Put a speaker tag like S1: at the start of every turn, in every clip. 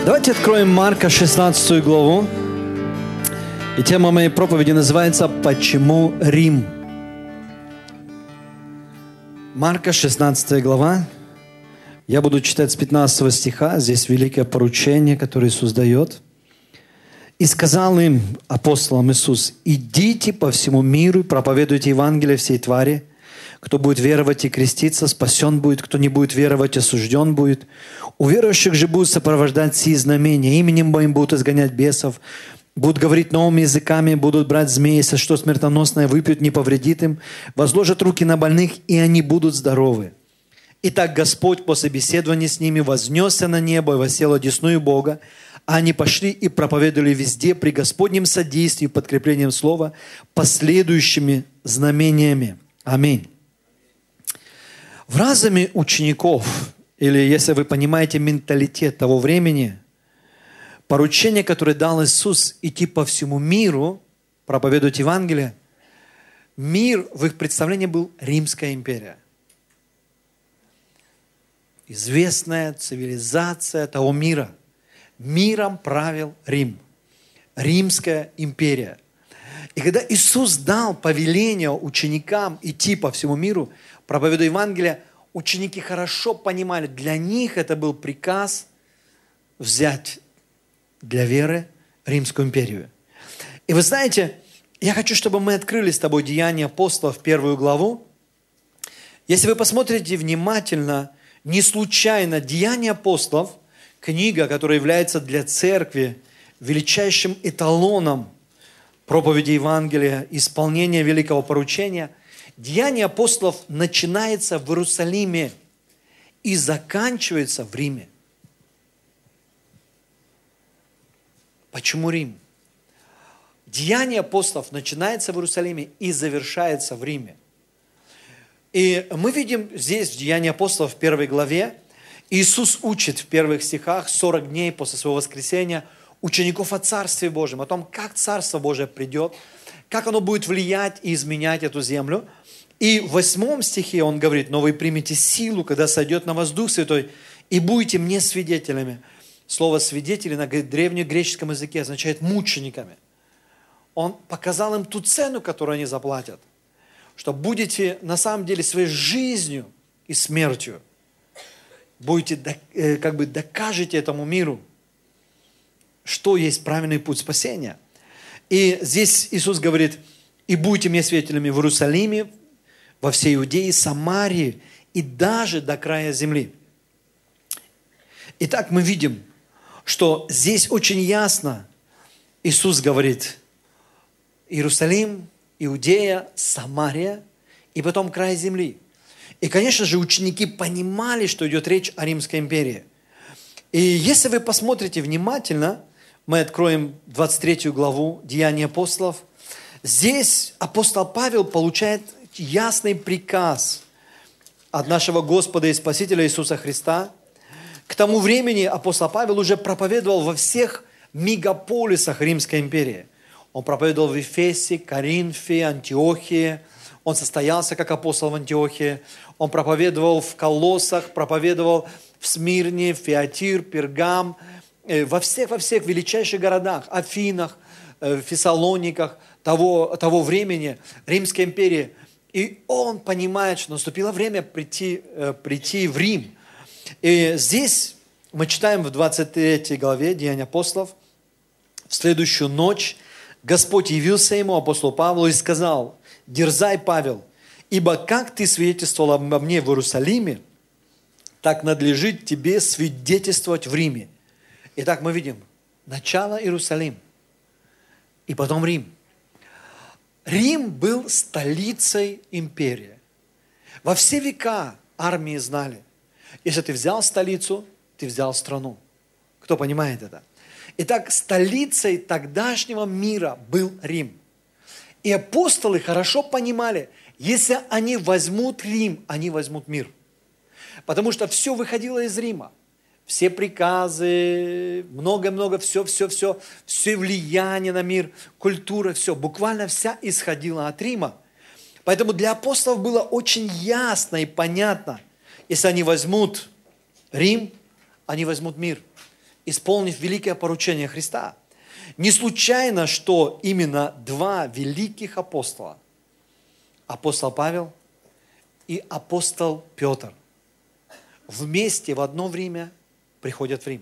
S1: Давайте откроем Марка 16 главу. И тема моей проповеди называется «Почему Рим?». Марка 16 глава. Я буду читать с 15 стиха. Здесь великое поручение, которое Иисус дает. «И сказал им, апостолам Иисус, идите по всему миру и проповедуйте Евангелие всей твари. Кто будет веровать и креститься, спасен будет. Кто не будет веровать, осужден будет. У верующих же будут сопровождать сии знамения. Именем моим будут изгонять бесов. Будут говорить новыми языками, будут брать змеи, если что смертоносное выпьют, не повредит им. Возложат руки на больных, и они будут здоровы. Итак, Господь после беседования с ними вознесся на небо и воссел одесную Бога. А они пошли и проповедовали везде при Господнем содействии, подкреплением слова, последующими знамениями. Аминь. В разуме учеников, или если вы понимаете менталитет того времени, поручение, которое дал Иисус, идти по всему миру, проповедовать Евангелие, мир в их представлении был Римская империя. Известная цивилизация того мира. Миром правил Рим. Римская империя. И когда Иисус дал повеление ученикам идти по всему миру, проповедуя Евангелие, ученики хорошо понимали, для них это был приказ взять для веры Римскую империю. И вы знаете, я хочу, чтобы мы открыли с тобой Деяния апостолов, 1 главу. Если вы посмотрите внимательно, не случайно Деяния апостолов, книга, которая является для церкви величайшим эталоном проповеди Евангелия, исполнения великого поручения, Деяния апостолов начинается в Иерусалиме и заканчивается в Риме. Почему Рим? Деяния апостолов начинается в Иерусалиме и завершается в Риме. И мы видим здесь в Деянии апостолов в 1 главе, Иисус учит в первых стихах 40 дней после своего воскресения учеников о Царстве Божьем, о том, как Царство Божие придет, как оно будет влиять и изменять эту землю. И в 8 стихе он говорит: «Но вы примете силу, когда сойдет на вас Дух Святой, и будете мне свидетелями». Слово «свидетели» на древнегреческом языке означает «мучениками». Он показал им ту цену, которую они заплатят, что будете на самом деле своей жизнью и смертью, будете, докажете этому миру, что есть правильный путь спасения. И здесь Иисус говорит: «И будете мне свидетелями в Иерусалиме, во всей Иудее, Самарии и даже до края земли». Итак, мы видим, что здесь очень ясно Иисус говорит: Иерусалим, Иудея, Самария и потом край земли. И, конечно же, ученики понимали, что идет речь о Римской империи. И если вы посмотрите внимательно, мы откроем 23 главу Деяний апостолов. Здесь апостол Павел получает ясный приказ от нашего Господа и Спасителя Иисуса Христа. К тому времени апостол Павел уже проповедовал во всех мегаполисах Римской империи. Он проповедовал в Ефесе, Коринфе, Антиохии. Он состоялся как апостол в Антиохии. Он проповедовал в Колоссах, проповедовал в Смирне, Фиатир, Пергам, во всех величайших городах, Афинах, Фессалониках того времени Римской империи. И он понимает, что наступило время прийти в Рим. И здесь мы читаем в 23 главе Деяний апостолов: «В следующую ночь Господь явился ему, апостолу Павлу, и сказал: дерзай, Павел, ибо как ты свидетельствовал обо мне в Иерусалиме, так надлежит тебе свидетельствовать в Риме». Итак, мы видим начало Иерусалим и потом Рим. Рим был столицей империи. Во все века армии знали: если ты взял столицу, ты взял страну. Кто понимает это? Итак, столицей тогдашнего мира был Рим. И апостолы хорошо понимали, если они возьмут Рим, они возьмут мир. Потому что все выходило из Рима. Все приказы, много-много, все влияние на мир, культура, все, буквально вся исходила от Рима. Поэтому для апостолов было очень ясно и понятно: если они возьмут Рим, они возьмут мир. исполнив великое поручение Христа. Не случайно, что именно два великих апостола, апостол Павел и апостол Петр, вместе в одно время приходят в Рим.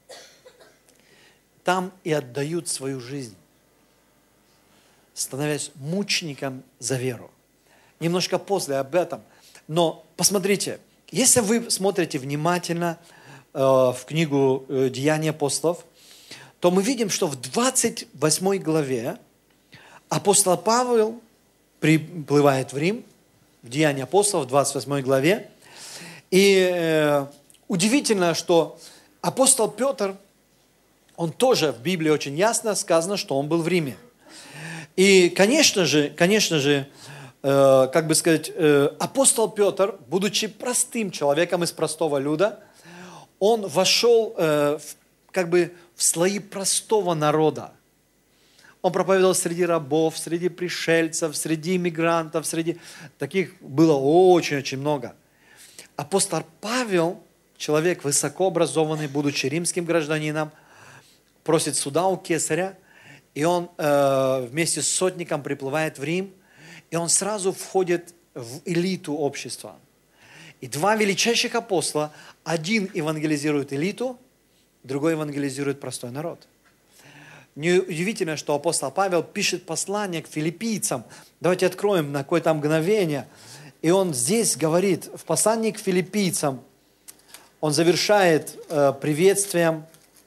S1: Там и отдают свою жизнь, становясь мучеником за веру. Немножко после об этом. Но посмотрите, если вы смотрите внимательно в книгу «Деяния апостолов», то мы видим, что в 28 главе апостол Павел приплывает в Рим, в Деяния апостолов, в 28 главе. И удивительно, что апостол Петр, он тоже в Библии очень ясно сказано, что он был в Риме. И, конечно же, как бы сказать, апостол Петр, будучи простым человеком из простого люда, он вошел как бы в слои простого народа. Он проповедовал среди рабов, среди пришельцев, среди иммигрантов, среди таких было очень-очень много. Апостол Павел, человек высокообразованный, будучи римским гражданином, просит суда у кесаря, и он вместе с сотником приплывает в Рим, и он сразу входит в элиту общества. И два величайших апостола, один евангелизирует элиту, другой евангелизирует простой народ. Неудивительно, что апостол Павел пишет послание к филиппийцам. Давайте откроем на какое-то мгновение. И он здесь говорит, в послании к филиппийцам, он завершает приветствием,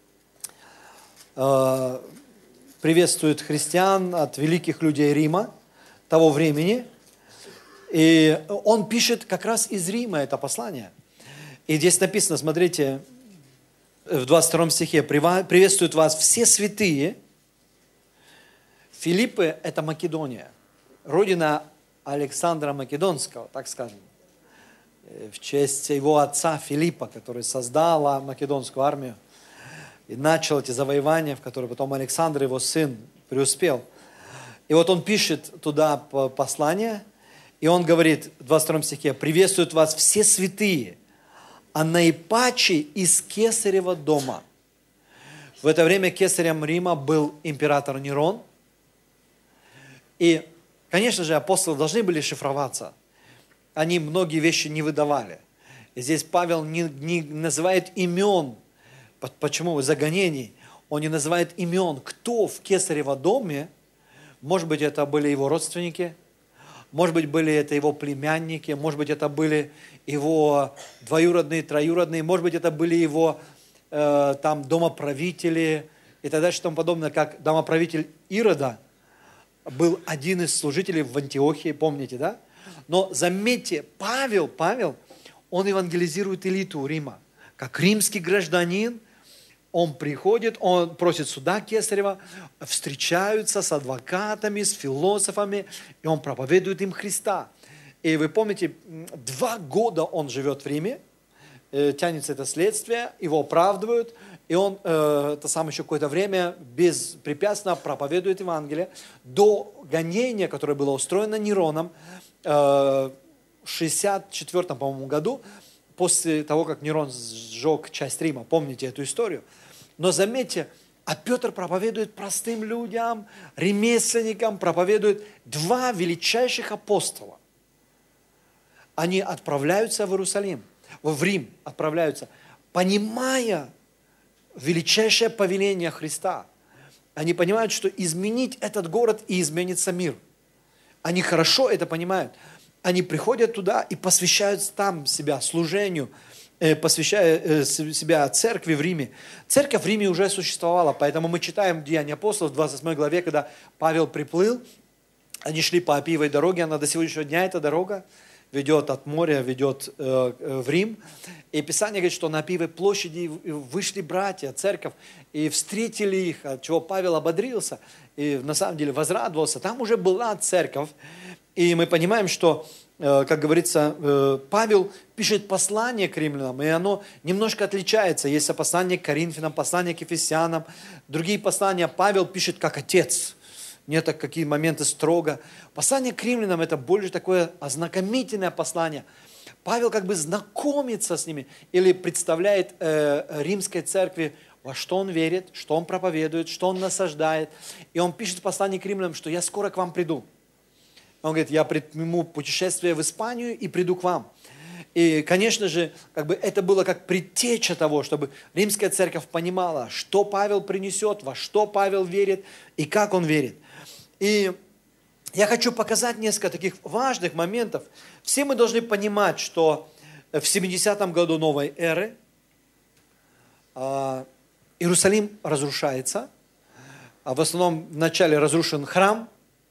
S1: приветствует христиан от великих людей Рима того времени. И он пишет как раз из Рима это послание. И здесь написано, смотрите, в 22 стихе, приветствуют вас все святые. Филиппы – это Македония, родина Александра Македонского, так скажем, в честь его отца Филиппа, который создал македонскую армию и начал эти завоевания, в которые потом Александр, его сын, преуспел. И вот он пишет туда послание, и он говорит в 22 стихе, приветствуют вас все святые, а наипаче из Кесарева дома. В это время кесарем Рима был император Нерон. И, конечно же, апостолы должны были шифроваться. Они многие вещи не выдавали. И здесь Павел не называет имен. Почему? Из-за гонений. Он не называет имен. Кто в Кесарево доме? Может быть, это были его родственники. Может быть, были это его племянники, может быть, это были его двоюродные, троюродные, может быть, это были его там домоправители и так далее, и тому подобное, как домоправитель Ирода был один из служителей в Антиохии, помните, да? Но заметьте, Павел, он евангелизирует элиту Рима. Как римский гражданин, он приходит, он просит суда Кесарева, встречаются с адвокатами, с философами, и он проповедует им Христа. И вы помните, 2 года он живет в Риме, тянется это следствие, его оправдывают, и он еще какое-то время беспрепятственно проповедует Евангелие до гонения, которое было устроено Нероном в 64 по-моему, году, после того, как Нерон сжег часть Рима. Помните эту историю? Но заметьте, а Петр проповедует простым людям, ремесленникам, проповедует 2 величайших апостола. Они отправляются в Иерусалим, в Рим отправляются, понимая величайшее повеление Христа. Они понимают, что изменить этот город и изменится мир. Они хорошо это понимают. Они приходят туда и посвящают там себя служению, посвящая себя церкви в Риме. Церковь в Риме уже существовала, поэтому мы читаем Деяния апостолов в 28 главе, когда Павел приплыл, они шли по Апиевой дороге, она до сегодняшнего дня, эта дорога ведет от моря, ведет в Рим. И Писание говорит, что на Апиевой площади вышли братья, церковь, и встретили их, от чего Павел ободрился, и на самом деле возрадовался. Там уже была церковь, и мы понимаем, что, как говорится, Павел пишет послание к римлянам, и оно немножко отличается. Есть послание к Коринфянам, послание к Ефесянам, другие послания Павел пишет как отец. Не так какие моменты строго. Послание к римлянам – это больше такое ознакомительное послание. Павел как бы знакомится с ними или представляет римской церкви во что он верит, что он проповедует, что он насаждает. И он пишет в послании к римлянам, что я скоро к вам приду. Он говорит, я предприму путешествие в Испанию и приду к вам. И, конечно же, это было как предтеча того, чтобы римская церковь понимала, что Павел принесет, во что Павел верит и как он верит. И я хочу показать несколько таких важных моментов. Все мы должны понимать, что в 70-м году новой эры Иерусалим разрушается. В основном вначале разрушен храм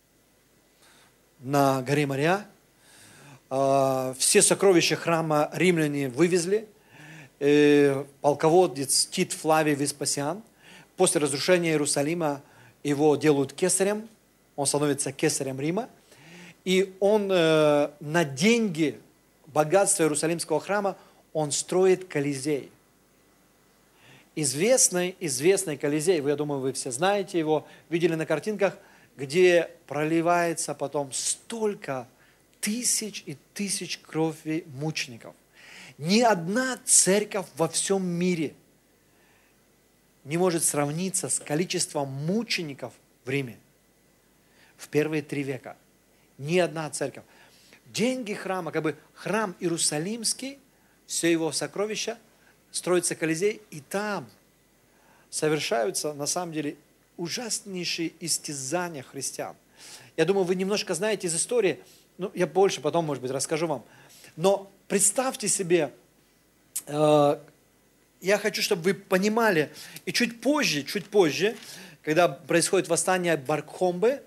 S1: на горе Мория. Все сокровища храма римляне вывезли. Полководец Тит Флавий Веспасиан. После разрушения Иерусалима его делают кесарем. Он становится кесарем Рима. И он на деньги богатства Иерусалимского храма он строит Колизей. Известный Колизей, я думаю, вы все знаете его, видели на картинках, где проливается потом столько тысяч и тысяч крови мучеников. Ни одна церковь во всем мире не может сравниться с количеством мучеников в Риме в первые 3 века. Ни одна церковь. Деньги храма, храм Иерусалимский, все его сокровища, строится Колизей, и там совершаются, на самом деле, ужаснейшие истязания христиан. Я думаю, вы немножко знаете из истории, я больше потом, может быть, расскажу вам. Но представьте себе, я хочу, чтобы вы понимали, и чуть позже, когда происходит восстание Бар-Кхомбы,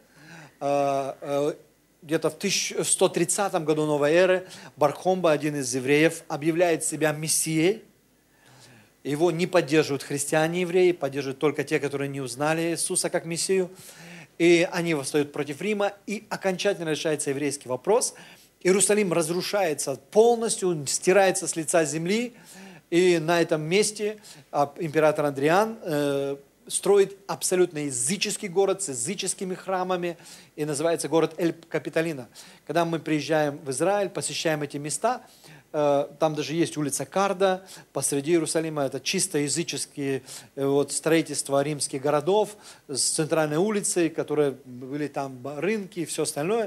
S1: где-то в 130 году новой эры, Бар-Кхомба, один из евреев, объявляет себя мессией. Его не поддерживают христиане-евреи, поддерживают только те, которые не узнали Иисуса как мессию. И они восстают против Рима, и окончательно решается еврейский вопрос. Иерусалим разрушается полностью, стирается с лица земли, и на этом месте император Андриан строит абсолютно языческий город с языческими храмами, и называется город Эль-Капитолина. Когда мы приезжаем в Израиль, посещаем эти места, там даже есть улица Карда посреди Иерусалима, это чисто языческие строительства римских городов с центральной улицей, которые были там рынки и все остальное.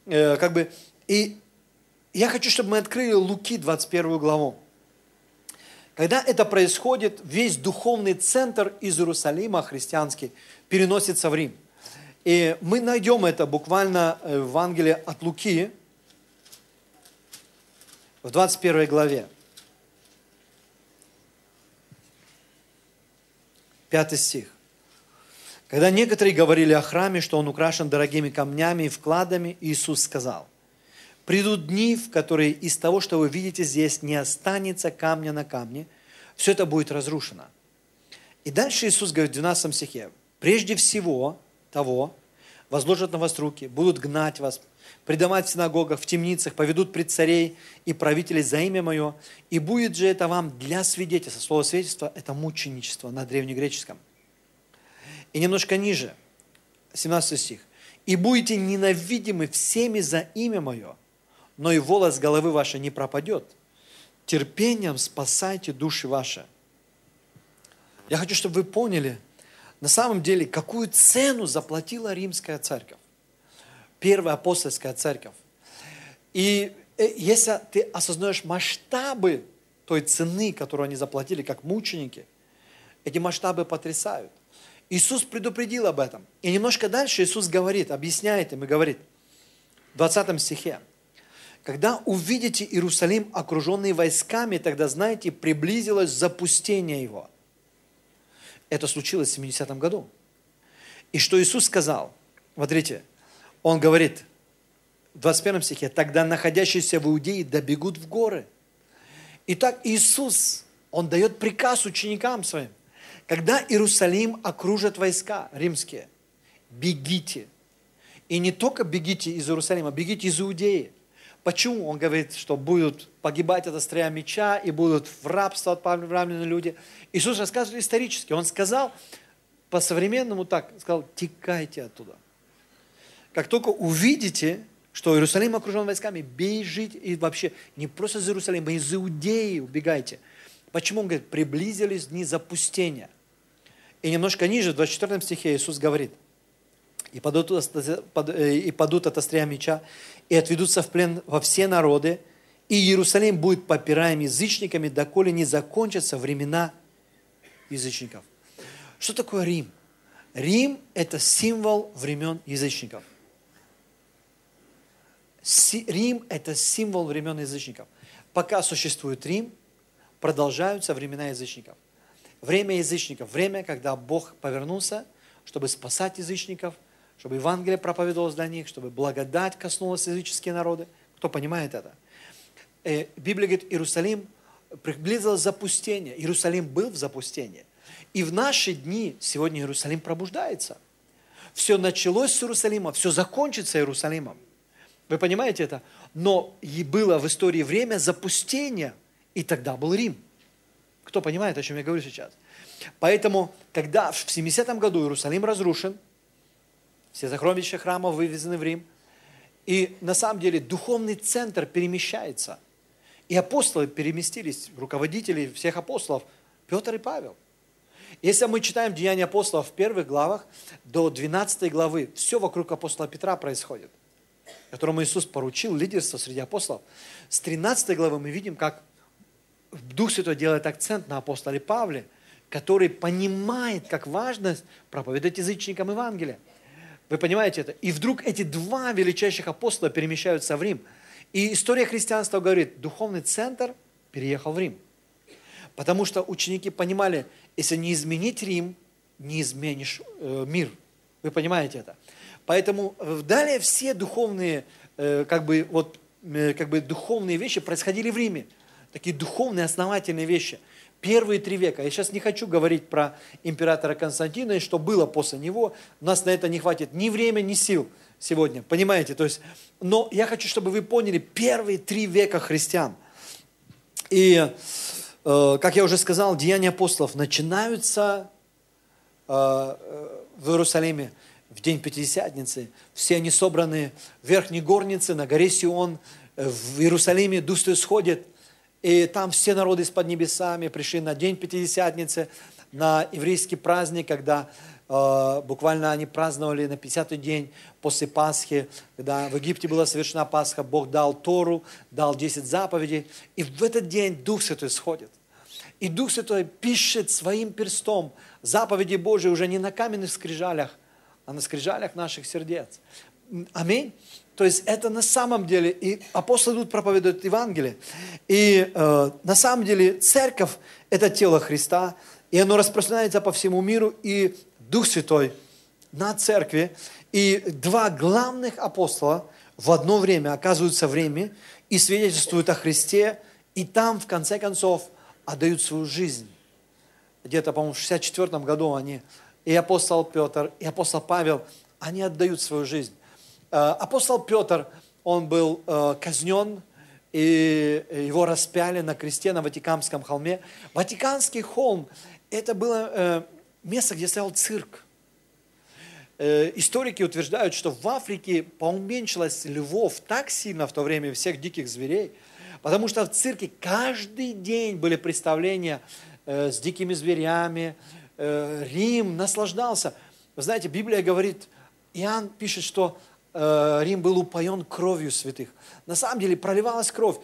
S1: И я хочу, чтобы мы открыли Луки 21 главу. Когда это происходит, весь духовный центр из Иерусалима, христианский, переносится в Рим. И мы найдем это буквально в Евангелии от Луки, в 21 главе. 5 стих. Когда некоторые говорили о храме, что он украшен дорогими камнями и вкладами, Иисус сказал: придут дни, в которые из того, что вы видите здесь, не останется камня на камне, все это будет разрушено. И дальше Иисус говорит в 12 стихе: прежде всего того возложат на вас руки, будут гнать вас, предавать в синагогах, в темницах, поведут пред царей и правителей за имя Мое, и будет же это вам для свидетельства. Слово свидетельство – это мученичество на древнегреческом. И немножко ниже, 17 стих. И будете ненавидимы всеми за имя Мое, но и волос головы вашей не пропадет. Терпением спасайте души ваши. Я хочу, чтобы вы поняли, на самом деле, какую цену заплатила римская церковь. Первая апостольская церковь. И если ты осознаешь масштабы той цены, которую они заплатили, как мученики, эти масштабы потрясают. Иисус предупредил об этом. И немножко дальше Иисус говорит, объясняет им и говорит, в 20 стихе: когда увидите Иерусалим, окруженный войсками, тогда, знаете, приблизилось запустение его. Это случилось в 70-м году. И что Иисус сказал? Смотрите, Он говорит в 21 стихе: тогда находящиеся в Иудее добегут в горы. Итак, Иисус, Он дает приказ ученикам Своим. Когда Иерусалим окружат войска римские, бегите. И не только бегите из Иерусалима, бегите из Иудеи. Почему? Он говорит, что будут погибать от острия меча и будут в рабство отправлены люди. Иисус рассказывает исторически. Он сказал, по-современному так, сказал: текайте оттуда. Как только увидите, что Иерусалим окружен войсками, бежите. И вообще не просто из Иерусалима, из Иудеи убегайте. Почему? Он говорит, приблизились дни запустения. И немножко ниже, в 24 стихе, Иисус говорит: и падут от острия меча, и отведутся в плен во все народы, и Иерусалим будет попираем язычниками, доколе не закончатся времена язычников. Что такое Рим? Рим – это символ времен язычников. Рим – это символ времен язычников. Пока существует Рим, продолжаются времена язычников. Время язычников, время, когда Бог повернулся, чтобы спасать язычников, чтобы Евангелие проповедовалось для них, чтобы благодать коснулась языческие народы. Кто понимает это? Библия говорит, Иерусалим приблизилось запустение. Иерусалим был в запустении. И в наши дни сегодня Иерусалим пробуждается. Все началось с Иерусалима, все закончится Иерусалимом. Вы понимаете это? Но и было в истории время запустения, и тогда был Рим. Кто понимает, о чем я говорю сейчас? Поэтому, когда в 70-м году Иерусалим разрушен, все сокровища храма вывезены в Рим, и на самом деле духовный центр перемещается. И апостолы переместились, руководители всех апостолов, Петр и Павел. Если мы читаем Деяния апостолов в первых главах, до 12 главы, все вокруг апостола Петра происходит, которому Иисус поручил лидерство среди апостолов. С 13 главы мы видим, как Дух Святой делает акцент на апостоле Павле, который понимает, как важно проповедовать язычникам Евангелие. Вы понимаете это? И вдруг эти два величайших апостола перемещаются в Рим. И история христианства говорит, духовный центр переехал в Рим. Потому что ученики понимали, если не изменить Рим, не изменишь мир. Вы понимаете это? Поэтому далее все духовные, духовные вещи происходили в Риме. Такие духовные, основательные вещи. Первые 3 века. Я сейчас не хочу говорить про императора Константина и что было после него. У нас на это не хватит ни времени, ни сил сегодня. Понимаете? То есть, но я хочу, чтобы вы поняли, первые 3 века христиан. И, как я уже сказал, деяния апостолов начинаются в Иерусалиме в день Пятидесятницы. Все они собраны в верхней горнице на горе Сион. В Иерусалиме Дух Святой сходит. И там все народы из-под небесами пришли на день Пятидесятницы, на еврейский праздник, когда буквально они праздновали на 50-й день после Пасхи, когда в Египте была совершена Пасха, Бог дал Тору, дал 10 заповедей. И в этот день Дух Святой сходит. И Дух Святой пишет своим перстом заповеди Божьи уже не на каменных скрижалях, а на скрижалях наших сердец. Аминь. То есть это на самом деле, и апостолы идут проповедуют Евангелие. И на самом деле церковь – это тело Христа, и оно распространяется по всему миру, и Дух Святой на церкви. И 2 главных апостола в одно время оказываются в Риме и свидетельствуют о Христе, и там, в конце концов, отдают свою жизнь. Где-то, по-моему, в 64 году они, и апостол Петр, и апостол Павел, они отдают свою жизнь. Апостол Петр, он был казнен, и его распяли на кресте на Ватиканском холме. Ватиканский холм – это было место, где стоял цирк. Историки утверждают, что в Африке поуменьшилось львов так сильно в то время, всех диких зверей, потому что в цирке каждый день были представления с дикими зверями. Рим наслаждался. Вы знаете, Библия говорит, Иоанн пишет, что Рим был упоен кровью святых. На самом деле проливалась кровь.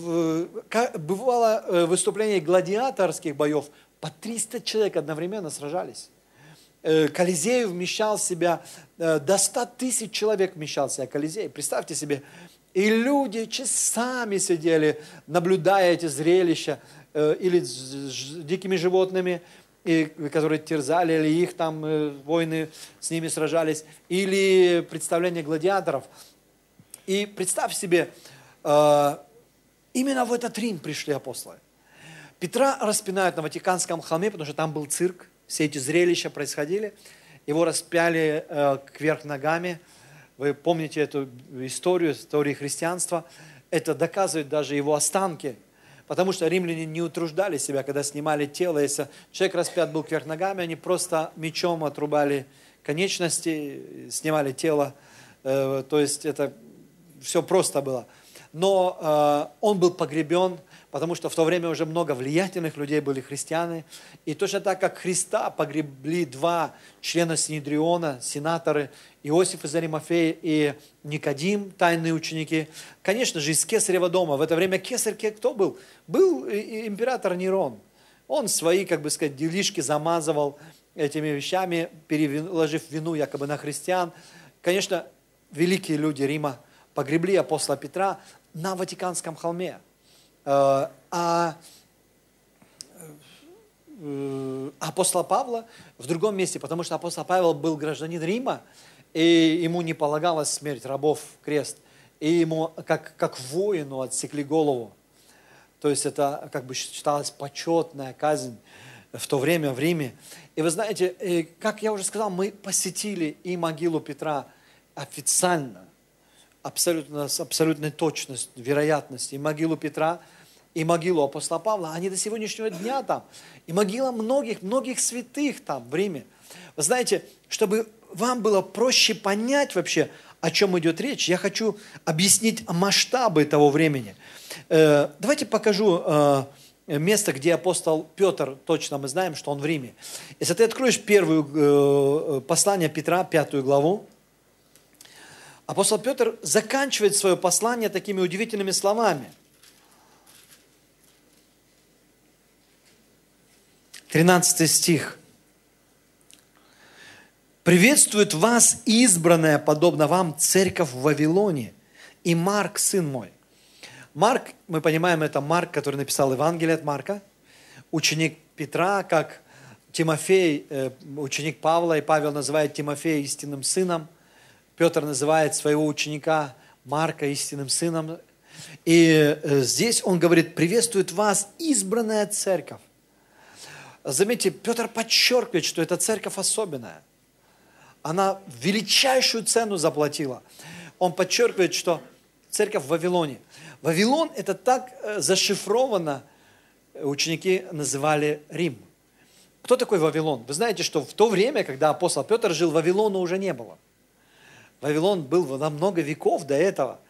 S1: Бывало выступление гладиаторских боев, по 300 человек одновременно сражались. Колизей вмещал в себя, до 100 000 человек вмещал в себя Колизей. Представьте себе, и люди часами сидели, наблюдая эти зрелища, или с дикими животными, которые терзали, или их там воины с ними сражались, или представление гладиаторов. И представь себе, именно в этот Рим пришли апостолы. Петра распинают на Ватиканском холме, потому что там был цирк, все эти зрелища происходили. Его распяли кверх ногами. Вы помните эту историю христианства. Это доказывает даже его останки. Потому что римляне не утруждали себя, когда снимали тело. Если человек распят был кверх ногами, они просто мечом отрубали конечности, снимали тело. То есть это все просто было. Но он был погребен. потому что в то время уже много влиятельных людей были христиане. И точно так, как Христа погребли два члена Синедриона, сенаторы, Иосиф из Аримафея и Никодим, тайные ученики. Конечно же, из Кесарева дома. В это время Кесарь кто был? Был император Нерон. Он свои, как бы сказать, делишки замазывал этими вещами, переложив вину якобы на христиан. Конечно, великие люди Рима погребли апостола Петра на Ватиканском холме. А апостола Павла в другом месте, потому что апостол Павел был гражданин Рима, и ему не полагалась смерть рабов, крест, и ему как воину отсекли голову. То есть это как бы считалась почетная казнь в то время в Риме. И вы знаете, как я уже сказал, мы посетили и могилу Петра официально, абсолютно, с абсолютной точностью, вероятностью, и могилу Петра, и могилу апостола Павла, они до сегодняшнего дня там, и могила многих святых там в Риме. Вы знаете, чтобы вам было проще понять вообще, о чем идет речь, я хочу объяснить масштабы того времени. Давайте покажу место, где апостол Петр, точно мы знаем, что он в Риме. Если ты откроешь первое послание Петра, 5 главу, апостол Петр заканчивает свое послание такими удивительными словами. 13 стих. «Приветствует вас избранная, подобно вам, церковь в Вавилоне, и Марк, сын мой». Марк, мы понимаем, это Марк, который написал Евангелие от Марка, ученик Петра, как Тимофей, ученик Павла, и Павел называет Тимофея истинным сыном. Петр называет своего ученика Марка истинным сыном. И здесь он говорит: приветствует вас избранная церковь. Заметьте, Петр подчеркивает, что эта церковь особенная. Она величайшую цену заплатила. Он подчеркивает, что церковь в Вавилоне. Вавилон — это так зашифровано, ученики называли Рим. Кто такой Вавилон? Вы знаете, что в то время, когда апостол Петр жил, Вавилона уже не было. Вавилон был на много веков до этого.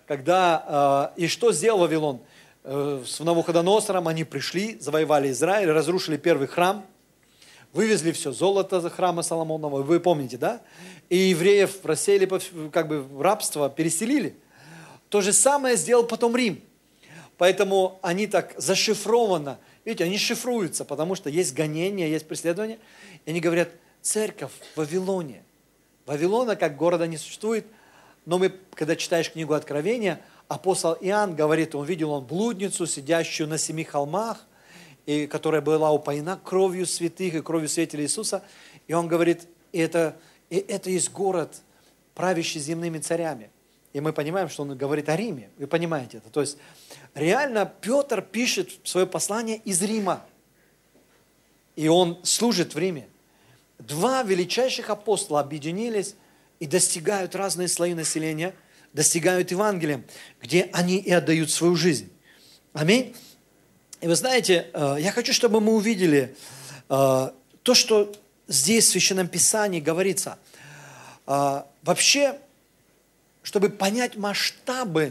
S1: И что сделал Вавилон? С Навуходоносором они пришли, завоевали Израиль, разрушили первый храм, вывезли все золото за храма Соломонова, вы помните, да? И евреев рассеяли как бы в рабство, переселили. То же самое сделал потом Рим. Поэтому они так зашифрованно, видите, они шифруются, потому что есть гонения, есть преследования. И они говорят: церковь в Вавилоне. Вавилона как города не существует, но когда читаешь книгу Откровения, апостол Иоанн говорит, он видел блудницу, сидящую на 7 холмах, и которая была упоена кровью святых и кровью свидетелей Иисуса. И он говорит, это есть город, правящий земными царями. И мы понимаем, что он говорит о Риме. Вы понимаете это. То есть реально Петр пишет свое послание из Рима. И он служит в Риме. Два величайших апостола объединились и достигают разные слои населения, достигают Евангелием, где они и отдают свою жизнь. Аминь. И вы знаете, я хочу, чтобы мы увидели то, что здесь в Священном Писании говорится. Вообще, чтобы понять масштабы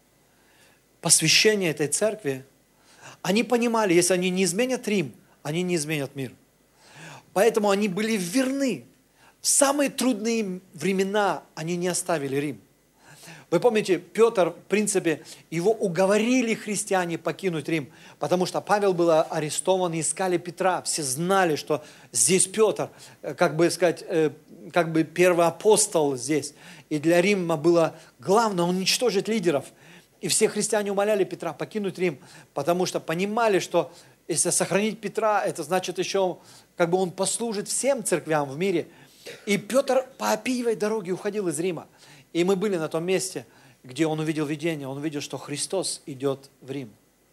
S1: посвящения этой церкви, они понимали, если они не изменят Рим, они не изменят мир. Поэтому они были верны. В самые трудные времена они не оставили Рим. Вы помните, Петр, в принципе, его уговорили христиане покинуть Рим, потому что Павел был арестован, и искали Петра. Все знали, что здесь Петр, как бы сказать, как бы первый апостол здесь. И для Рима было главное уничтожить лидеров. И все христиане умоляли Петра покинуть Рим, потому что понимали, что если сохранить Петра, это значит еще, как бы он послужит всем церквям в мире. И Петр по Апиевой дороге уходил из Рима. И мы были на том месте, где он увидел видение, он увидел, что Христос идет в Рим.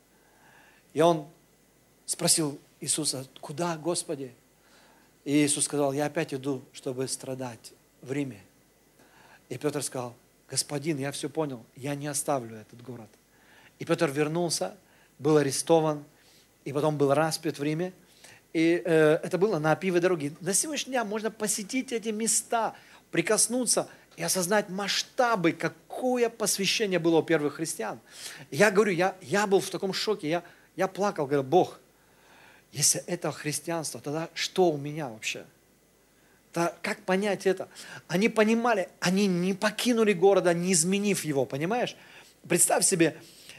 S1: И он спросил Иисуса: куда, Господи? И Иисус сказал: я опять иду, чтобы страдать в Риме. И Петр сказал: Господин, я все понял, я не оставлю этот город. И Петр вернулся, был арестован, и потом был распят в Риме. И это было на Апиевой дороге. На сегодняшний день можно посетить эти места, прикоснуться и осознать масштабы, какое посвящение было у первых христиан. Я говорю, я был в таком шоке, я плакал, говорю, Бог, если это христианство, тогда что у меня вообще? Как понять это? Они понимали, они не покинули города, не изменив его, понимаешь? Представь себе,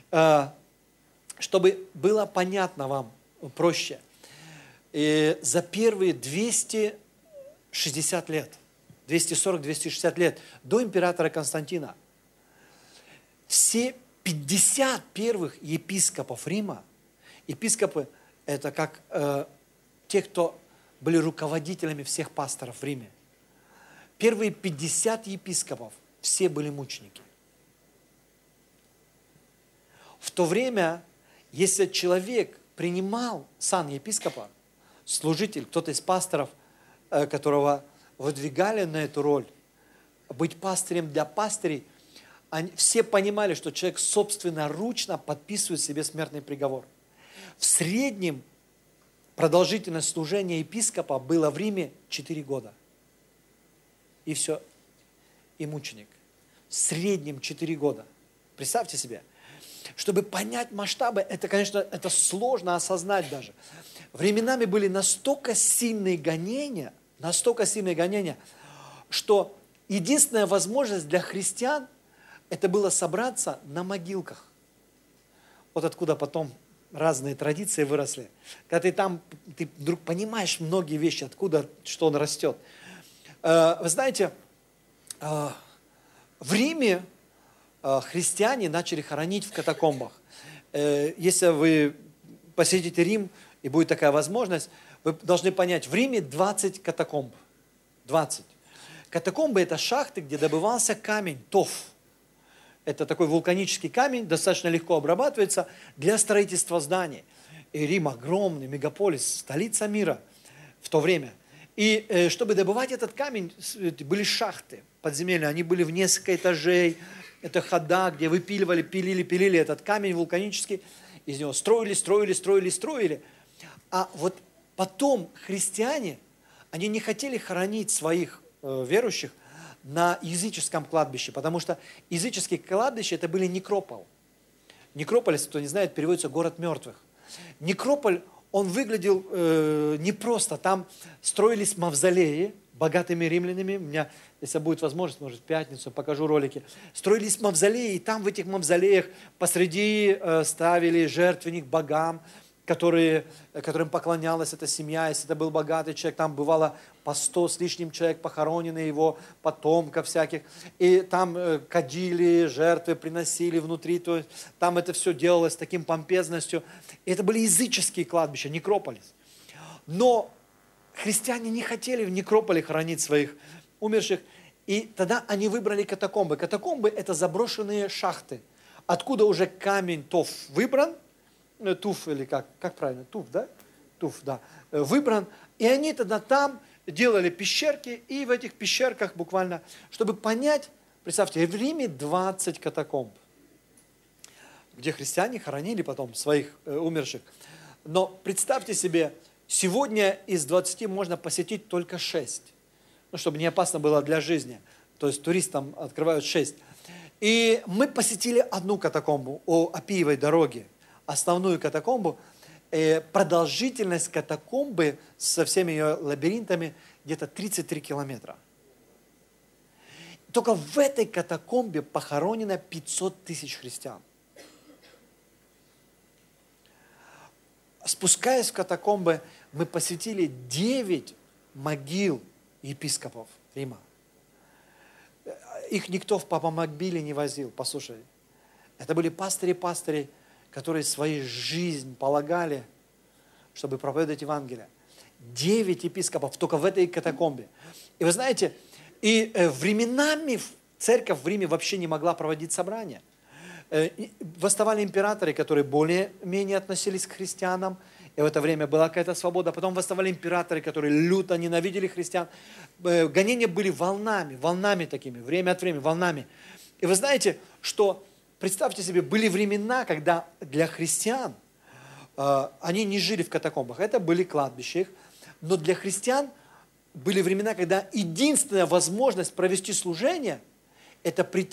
S1: чтобы было понятно вам проще, за первые 260 лет, 240-260 лет до императора Константина, все 50 первых епископов Рима, епископы это как те, кто были руководителями всех пасторов в Риме. Первые 50 епископов, все были мученики. В то время, если человек принимал сан епископа, служитель, кто-то из пасторов, которого выдвигали на эту роль, быть пастырем для пастырей, все понимали, что человек собственноручно подписывает себе смертный приговор. В среднем продолжительность служения епископа была в Риме 4 года. И все, и мученик. В среднем 4 года. Представьте себе. Чтобы понять масштабы, это, конечно, это сложно осознать даже. Временами были настолько сильные гонения, что единственная возможность для христиан, это было собраться на могилках. Вот откуда потом разные традиции выросли. Когда ты там, ты вдруг понимаешь многие вещи, откуда, что он растет. Вы знаете, в Риме христиане начали хоронить в катакомбах. Если вы посетите Рим, и будет такая возможность, вы должны понять, в Риме 20 катакомб. 20. Катакомбы – это шахты, где добывался камень, тоф. Это такой вулканический камень, достаточно легко обрабатывается для строительства зданий. И Рим огромный, мегаполис, столица мира в то время. И чтобы добывать этот камень, были шахты подземельные, они были в несколько этажей. Это хода, где выпиливали, пилили этот камень вулканический, из него строили. А вот потом христиане, они не хотели хоронить своих верующих на языческом кладбище, потому что языческие кладбища это были некропол. Некрополь, если кто не знает, переводится «город мертвых». Некрополь, он выглядел непросто. Там строились мавзолеи богатыми римлянами. У меня, если будет возможность, может, в пятницу покажу ролики. Строились мавзолеи, и там в этих мавзолеях посреди ставили жертвенник богам, которым поклонялась эта семья. Если это был богатый человек, там бывало по 100 с лишним человек похоронены, его потомков всяких. И там кадили, жертвы приносили внутри. То есть там это все делалось с таким помпезностью. И это были языческие кладбища, некрополис. Но христиане не хотели в некрополе хоронить своих умерших. И тогда они выбрали катакомбы. Катакомбы – это заброшенные шахты, откуда уже камень тоф выбран, туф или как правильно, туф, да? Туф, да, выбран. И они тогда там делали пещерки, и в этих пещерках буквально, чтобы понять, представьте, в Риме 20 катакомб, где христиане хоронили потом своих умерших. Но представьте себе, сегодня из 20 можно посетить только 6, чтобы не опасно было для жизни. То есть туристам открывают 6. И мы посетили одну катакомбу у Аппиевой дороги, основную катакомбу. Продолжительность катакомбы со всеми ее лабиринтами где-то 33 километра. Только в этой катакомбе похоронено 500 тысяч христиан. Спускаясь в катакомбы, мы посетили 9 могил епископов Рима. Их никто в Папамобиле не возил, послушай. Это были пастыри, которые свою жизнь полагали, чтобы проповедовать Евангелие. 9 епископов только в этой катакомбе. И вы знаете, и временами церковь в Риме вообще не могла проводить собрания. Восставали императоры, которые более-менее относились к христианам, и в это время была какая-то свобода. Потом восставали императоры, которые люто ненавидели христиан. Гонения были волнами такими, время от времени, волнами. И вы знаете, что, представьте себе, были времена, когда для христиан, они не жили в катакомбах, это были кладбища их, но для христиан были времена, когда единственная возможность провести служение, это прийти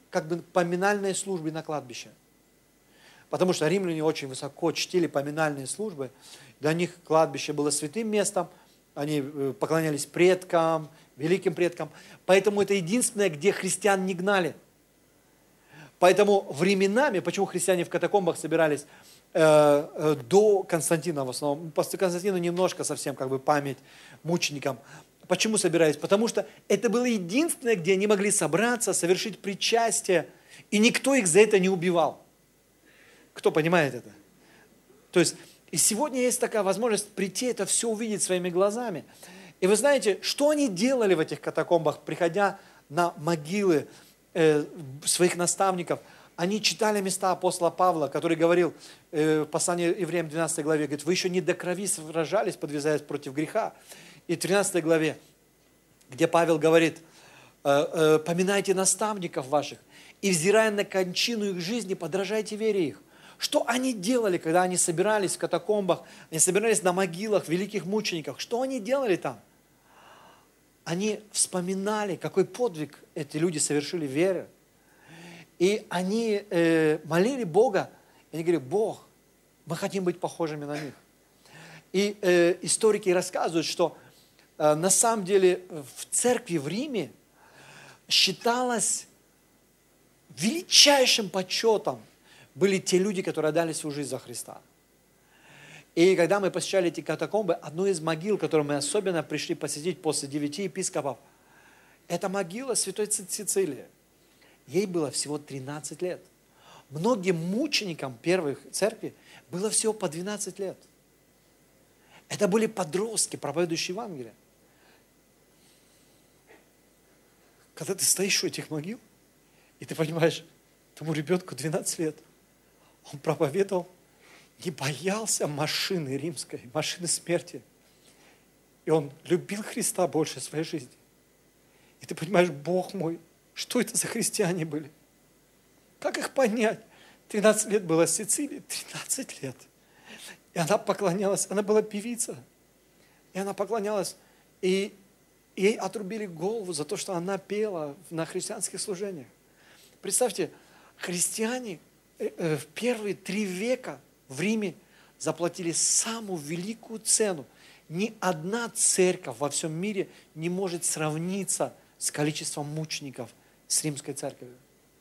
S1: как бы поминальные службы на кладбище. Потому что римляне очень высоко чтили поминальные службы. Для них кладбище было святым местом. Они поклонялись предкам, великим предкам. Поэтому это единственное, где христиан не гнали. Поэтому временами, почему христиане в катакомбах собирались до Константина в основном, после Константина немножко совсем как бы память мученикам. Почему собирались? Потому что это было единственное, где они могли собраться, совершить причастие, и никто их за это не убивал. Кто понимает это? То есть, и сегодня есть такая возможность прийти, это все увидеть своими глазами. И вы знаете, что они делали в этих катакомбах, приходя на могилы своих наставников? Они читали места апостола Павла, который говорил в послании Евреям 12 главе, говорит, вы еще не до крови сражались, подвязаясь против греха. И в 13 главе, где Павел говорит, поминайте наставников ваших, и взирая на кончину их жизни, подражайте вере их. Что они делали, когда они собирались в катакомбах, они собирались на могилах великих мучеников? Что они делали там? Они вспоминали, какой подвиг эти люди совершили в вере. И они молили Бога, и они говорили, Бог, мы хотим быть похожими на них. И историки рассказывают, что на самом деле в церкви в Риме считалось величайшим почетом были те люди, которые отдали свою жизнь за Христа. И когда мы посещали эти катакомбы, одну из могил, которую мы особенно пришли посетить после 9 епископов, это могила святой Цицилии. Ей было всего 13 лет. Многим мученикам первой церкви было всего по 12 лет. Это были подростки, проповедующие Евангелие. Когда ты стоишь у этих могил, и ты понимаешь, тому ребенку 12 лет, он проповедовал, не боялся машины римской, машины смерти. И он любил Христа больше своей жизни. И ты понимаешь, Бог мой, что это за христиане были? Как их понять? 13 лет была Сицилия, 13 лет. И она поклонялась, она была певица. И она поклонялась, и ей отрубили голову за то, что она пела на христианских служениях. Представьте, христиане в первые 3 века в Риме заплатили самую великую цену. Ни одна церковь во всем мире не может сравниться с количеством мучеников с римской церковью.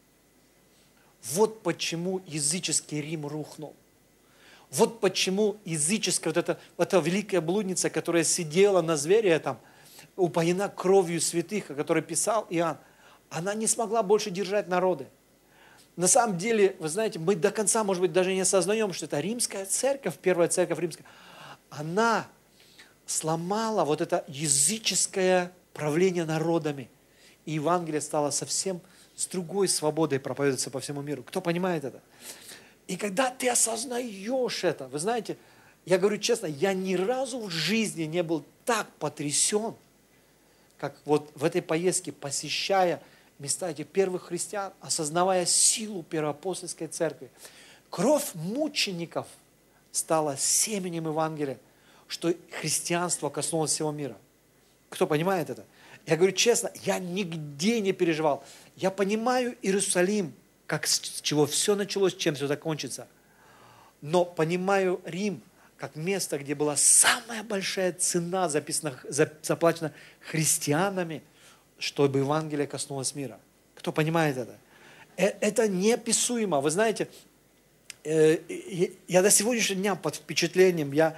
S1: Вот почему языческий Рим рухнул. Вот почему языческая, вот эта великая блудница, которая сидела на звере этом, упоена кровью святых, о которой писал Иоанн, она не смогла больше держать народы. На самом деле, вы знаете, мы до конца, может быть, даже не осознаем, что это римская церковь, первая церковь римская, она сломала вот это языческое правление народами. И Евангелие стало совсем с другой свободой проповедоваться по всему миру. Кто понимает это? И когда ты осознаешь это, вы знаете, я говорю честно, я ни разу в жизни не был так потрясен, как вот в этой поездке, посещая места этих первых христиан, осознавая силу первоапостольской церкви. Кровь мучеников стала семенем Евангелия, что христианство коснулось всего мира. Кто понимает это? Я говорю честно, я нигде не переживал. Я понимаю Иерусалим, как с чего все началось, чем все закончится. Но понимаю Рим, как место, где была самая большая цена заплачена христианами, чтобы Евангелие коснулось мира. Кто понимает это? Это неописуемо. Вы знаете, я до сегодняшнего дня под впечатлением, я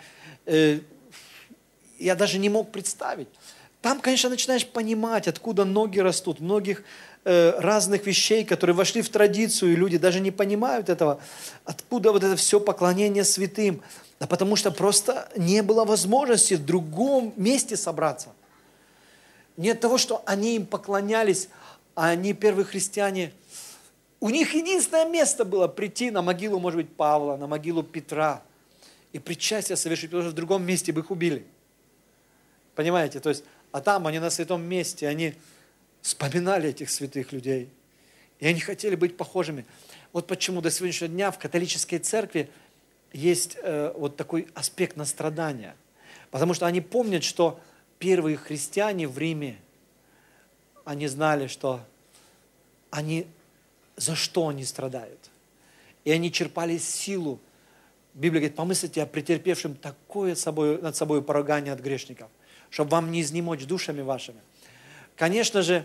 S1: даже не мог представить. Там, конечно, начинаешь понимать, откуда ноги растут, многих разных вещей, которые вошли в традицию, и люди даже не понимают этого, откуда вот это все поклонение святым. Да потому что просто не было возможности в другом месте собраться. Не от того, что они им поклонялись, а они, первые христиане, у них единственное место было прийти на могилу, может быть, Павла, на могилу Петра и причастие совершить, потому что в другом месте бы их убили. Понимаете? То есть, а там они на святом месте, они вспоминали этих святых людей. И они хотели быть похожими. Вот почему до сегодняшнего дня в католической церкви есть вот такой аспект настрадания. Потому что они помнят, что первые христиане в Риме, они знали, что они за что они страдают. И они черпали силу. Библия говорит, помыслите о претерпевшем такое над собой поругание от грешников, чтобы вам не изнемочь душами вашими. Конечно же,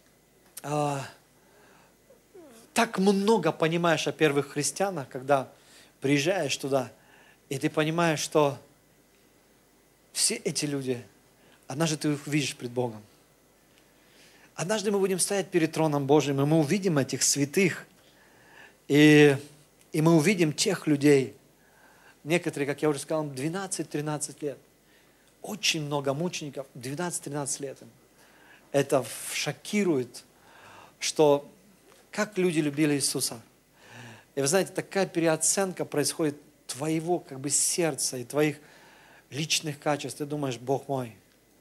S1: так много понимаешь о первых христианах, когда приезжаешь туда, и ты понимаешь, что все эти люди, однажды ты их увидишь пред Богом. Однажды мы будем стоять перед троном Божьим, и мы увидим этих святых, и мы увидим тех людей, некоторые, как я уже сказал, 12-13 лет. Очень много мучеников, 12-13 лет им. Это шокирует, что как люди любили Иисуса. И вы знаете, такая переоценка происходит твоего как бы сердца и твоих личных качеств. Ты думаешь, Бог мой,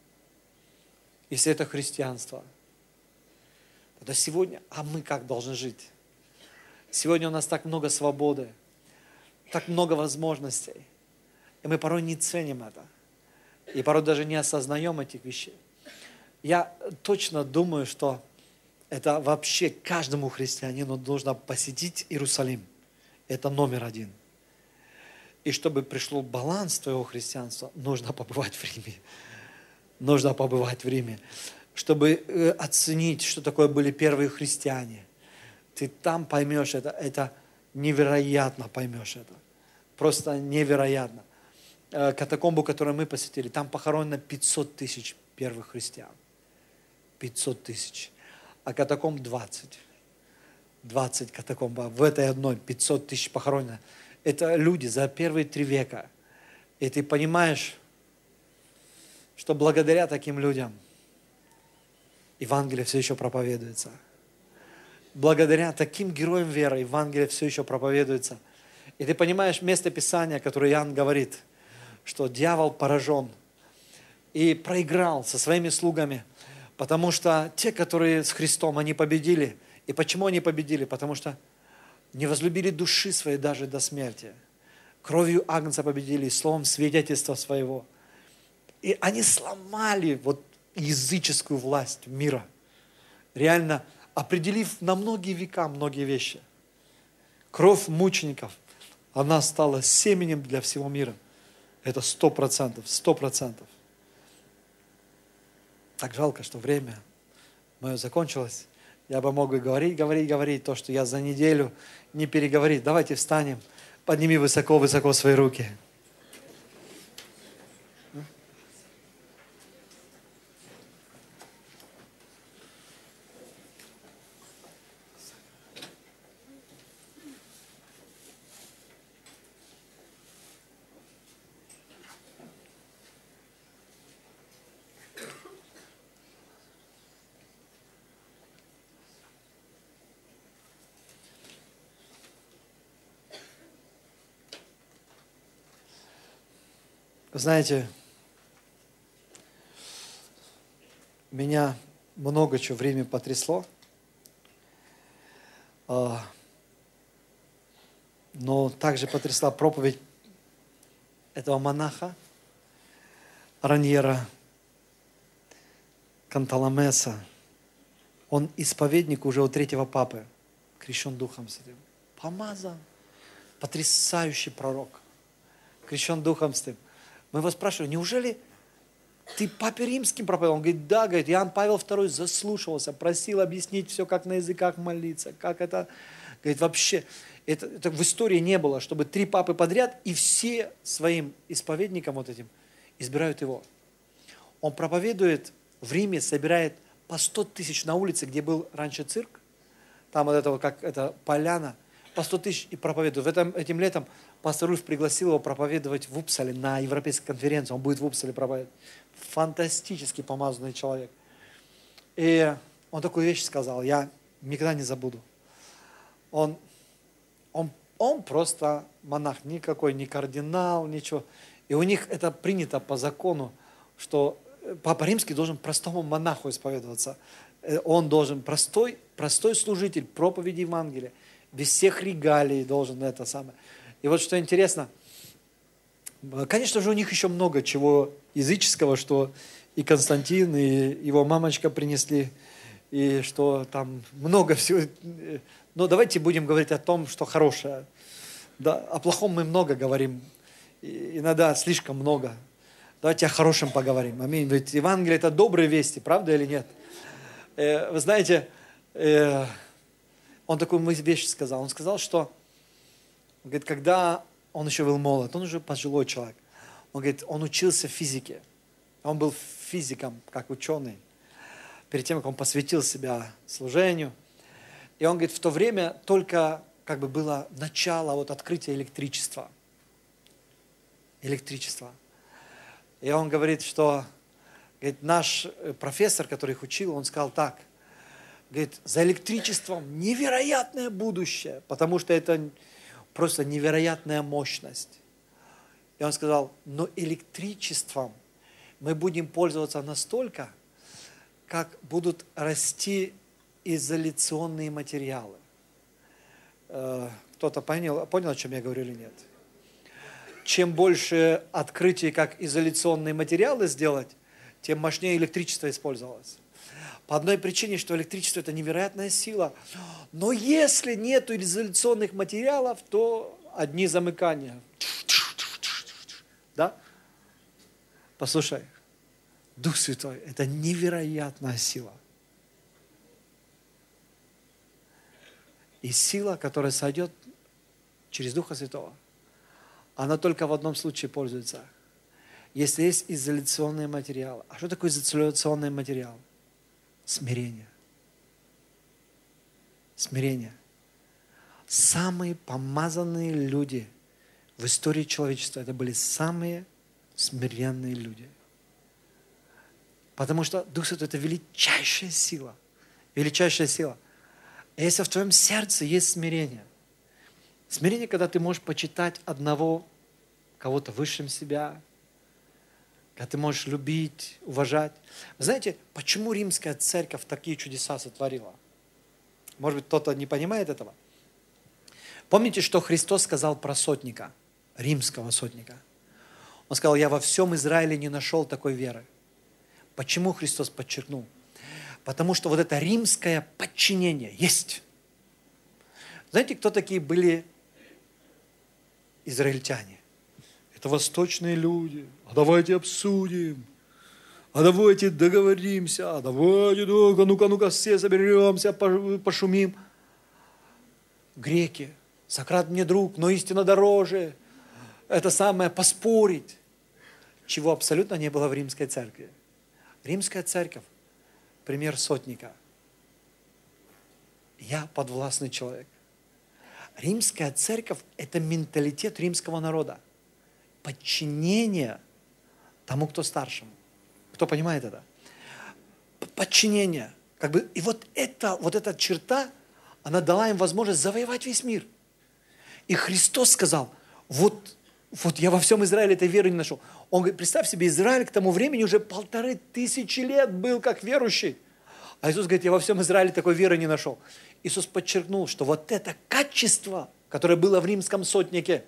S1: если это христианство, тогда сегодня, а мы как должны жить? Сегодня у нас так много свободы, так много возможностей, и мы порой не ценим это, и порой даже не осознаем этих вещей. Я точно думаю, что это вообще каждому христианину нужно посетить Иерусалим. Это номер один. И чтобы пришел баланс твоего христианства, нужно побывать в Риме. Нужно побывать в Риме. Чтобы оценить, что такое были первые христиане. Ты там поймешь это невероятно поймешь это. Просто невероятно. Катакомбу, которую мы посетили, там похоронено 500 тысяч первых христиан. 500 тысяч. А катакомб 20. 20 катакомб. В этой одной 500 тысяч похоронено. Это люди за первые 3 века. И ты понимаешь, что благодаря таким людям Евангелие все еще проповедуется. Благодаря таким героям веры Евангелие все еще проповедуется. И ты понимаешь место Писания, которое Иоанн говорит, что дьявол поражен и проиграл со своими слугами, потому что те, которые с Христом, они победили. И почему они победили? Потому что не возлюбили души своей даже до смерти. Кровью Агнца победили, словом свидетельства своего. И они сломали вот языческую власть мира, реально определив на многие века многие вещи. Кровь мучеников, она стала семенем для всего мира. Это 100%, 100%. Так жалко, что время мое закончилось. Я бы мог говорить то, что я за неделю не переговорить. Давайте встанем, подними высоко-высоко свои руки. Вы знаете, меня много чего в Риме потрясло, но также потрясла проповедь этого монаха Раньера Канталамеса. Он исповедник уже у 3-го папы, крещен Духом Святым. Помазан, потрясающий пророк, крещен Духом Святым. Мы его спрашивали, неужели ты папе римским проповедовал? Он говорит, да, говорит, Иоанн Павел II заслушивался, просил объяснить все, как на языках молиться, как это, говорит, вообще, это в истории не было, чтобы 3 папы подряд и все своим исповедникам вот этим избирают его. Он проповедует в Риме, собирает по 100 тысяч на улице, где был раньше цирк, там вот это, как это, поляна, по 100 тысяч и проповедует. Этим летом пастор Ульф пригласил его проповедовать в Упсале на европейской конференции. Он будет в Упсале проповедовать. Фантастически помазанный человек. И он такую вещь сказал, я никогда не забуду. Он просто монах, никакой, не кардинал, ничего. И у них это принято по закону, что Папа Римский должен простому монаху исповедоваться. Он должен простой служитель проповеди Евангелия, без всех регалий должен это самое. И вот что интересно, конечно же, у них еще много чего языческого, что и Константин, и его мамочка принесли, и что там много всего. Но давайте будем говорить о том, что хорошее. Да, о плохом мы много говорим, иногда слишком много. Давайте о хорошем поговорим. Аминь. Ведь Евангелие – это добрые вести, правда или нет? Вы знаете, он такую вещь сказал. Он сказал, что, говорит, когда он еще был молод, он уже пожилой человек. Он говорит, он учился физике. Он был физиком, как ученый. Перед тем, как он посвятил себя служению. И он говорит, в то время только как бы было начало вот открытия электричества. Электричество. И он говорит, что говорит, наш профессор, который их учил, он сказал так. Говорит, за электричеством невероятное будущее, потому что это просто невероятная мощность. И он сказал, но электричеством мы будем пользоваться настолько, как будут расти изоляционные материалы. Кто-то понял, о чем я говорю или нет? Чем больше открытий, как изоляционные материалы сделать, тем мощнее электричество использовалось. По одной причине, что электричество – это невероятная сила. Но если нет изоляционных материалов, то одни замыкания. Да? Послушай, Дух Святой – это невероятная сила. И сила, которая сойдет через Духа Святого, она только в одном случае пользуется. Если есть изоляционные материалы. А что такое изоляционный материал? Смирение. Смирение. Самые помазанные люди в истории человечества, это были самые смиренные люди. Потому что Дух Святой – это величайшая сила. Величайшая сила. И если в твоем сердце есть смирение, смирение, когда ты можешь почитать одного, кого-то высшим себя, когда ты можешь любить, уважать. Вы знаете, почему римская церковь такие чудеса сотворила? Может быть, кто-то не понимает этого? Помните, что Христос сказал про сотника, римского сотника? Он сказал, я во всем Израиле не нашел такой веры. Почему Христос подчеркнул? Потому что вот это римское подчинение есть. Знаете, кто такие были израильтяне? Это восточные люди. А давайте обсудим. А давайте договоримся. А давайте, ну-ка, все соберемся, пошумим. Греки. Сократ мне друг, но истина дороже. Это самое поспорить. Чего абсолютно не было в римской церкви. Римская церковь. Пример сотника. Я подвластный человек. Римская церковь – это менталитет римского народа. Подчинение тому, кто старшему. Кто понимает это? Подчинение. И вот эта черта, она дала им возможность завоевать весь мир. И Христос сказал, вот я во всем Израиле этой веры не нашел. Он говорит, представь себе, Израиль к тому времени уже 1500 лет был как верующий. А Иисус говорит, я во всем Израиле такой веры не нашел. Иисус подчеркнул, что вот это качество, которое было в римском сотнике,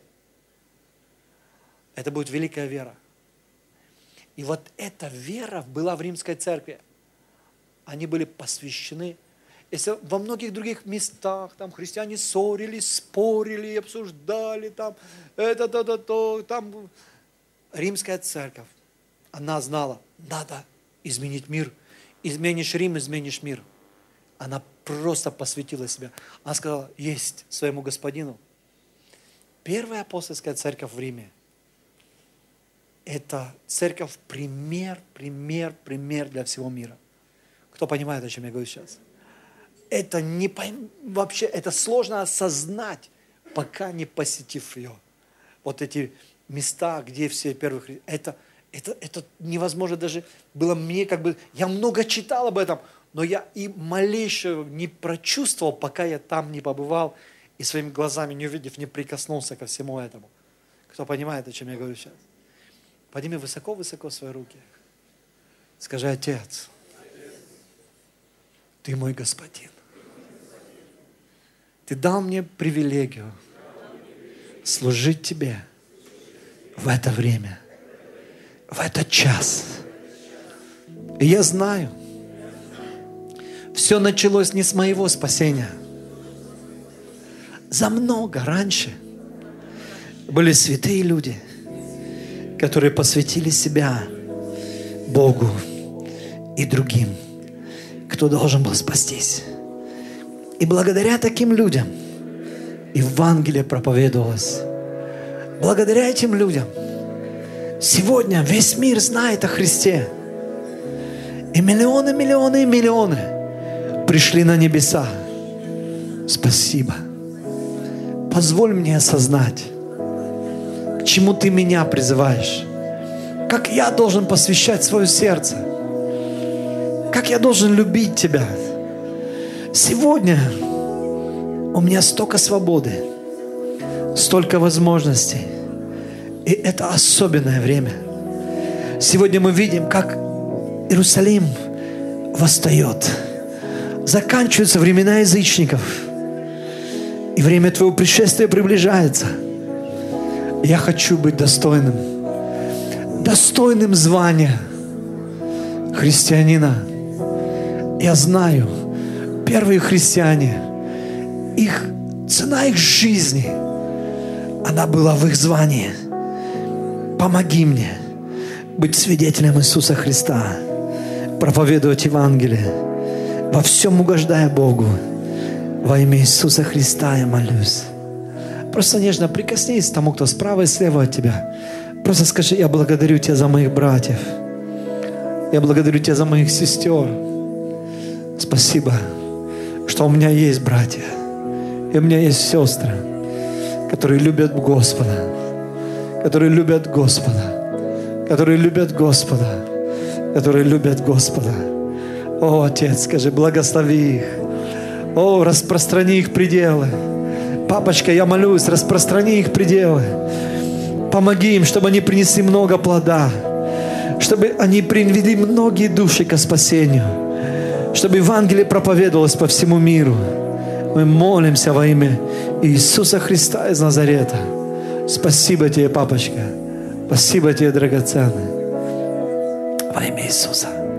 S1: это будет великая вера. И вот эта вера была в римской церкви. Они были посвящены. Если во многих других местах там христиане ссорились, спорили, обсуждали, там там римская церковь, она знала, надо изменить мир. Изменишь Рим, изменишь мир. Она просто посвятила себя. Она сказала, есть своему господину. Первая апостольская церковь в Риме – это церковь пример для всего мира. Кто понимает, о чем я говорю сейчас? Это вообще, это сложно осознать, пока не посетив ее. Вот эти места, где все первых... Это невозможно даже было мне я много читал об этом, но я и малейшего не прочувствовал, пока я там не побывал и своими глазами не увидев, не прикоснулся ко всему этому. Кто понимает, о чем я говорю сейчас? Подними высоко-высоко свои руки. Скажи, Отец, Ты мой Господин. Ты дал мне привилегию служить Тебе в это время, в этот час. И я знаю, Все началось не с моего спасения. Замного раньше были святые люди, которые посвятили себя Богу и другим, кто должен был спастись. И благодаря таким людям Евангелие проповедовалось. Благодаря этим людям сегодня весь мир знает о Христе. И миллионы, миллионы и миллионы пришли на небеса. Спасибо. Позволь мне осознать, к чему Ты меня призываешь. Как я должен посвящать свое сердце. Как я должен любить Тебя. Сегодня у меня столько свободы, столько возможностей. И это особенное время. Сегодня мы видим, как Иерусалим восстает. Заканчиваются времена язычников. И время Твоего пришествия приближается. Я хочу быть достойным. Достойным звания христианина. Я знаю, первые христиане, цена их жизни, она была в их звании. Помоги мне быть свидетелем Иисуса Христа, проповедовать Евангелие, во всем угождая Богу. Во имя Иисуса Христа я молюсь. Просто нежно прикоснись к тому, кто справа и слева от тебя. Просто скажи: я благодарю Тебя за моих братьев. Я благодарю Тебя за моих сестер. Спасибо, что у меня есть братья. И у меня есть сестры, которые любят Господа. Которые любят Господа. Которые любят Господа. Которые любят Господа. О, Отец, скажи: благослови их. О, распространи их пределы. Папочка, я молюсь, распространи их пределы. Помоги им, чтобы они принесли много плода. Чтобы они привели многие души ко спасению. Чтобы Евангелие проповедовалось по всему миру. Мы молимся во имя Иисуса Христа из Назарета. Спасибо Тебе, папочка. Спасибо Тебе, драгоценный. Во имя Иисуса.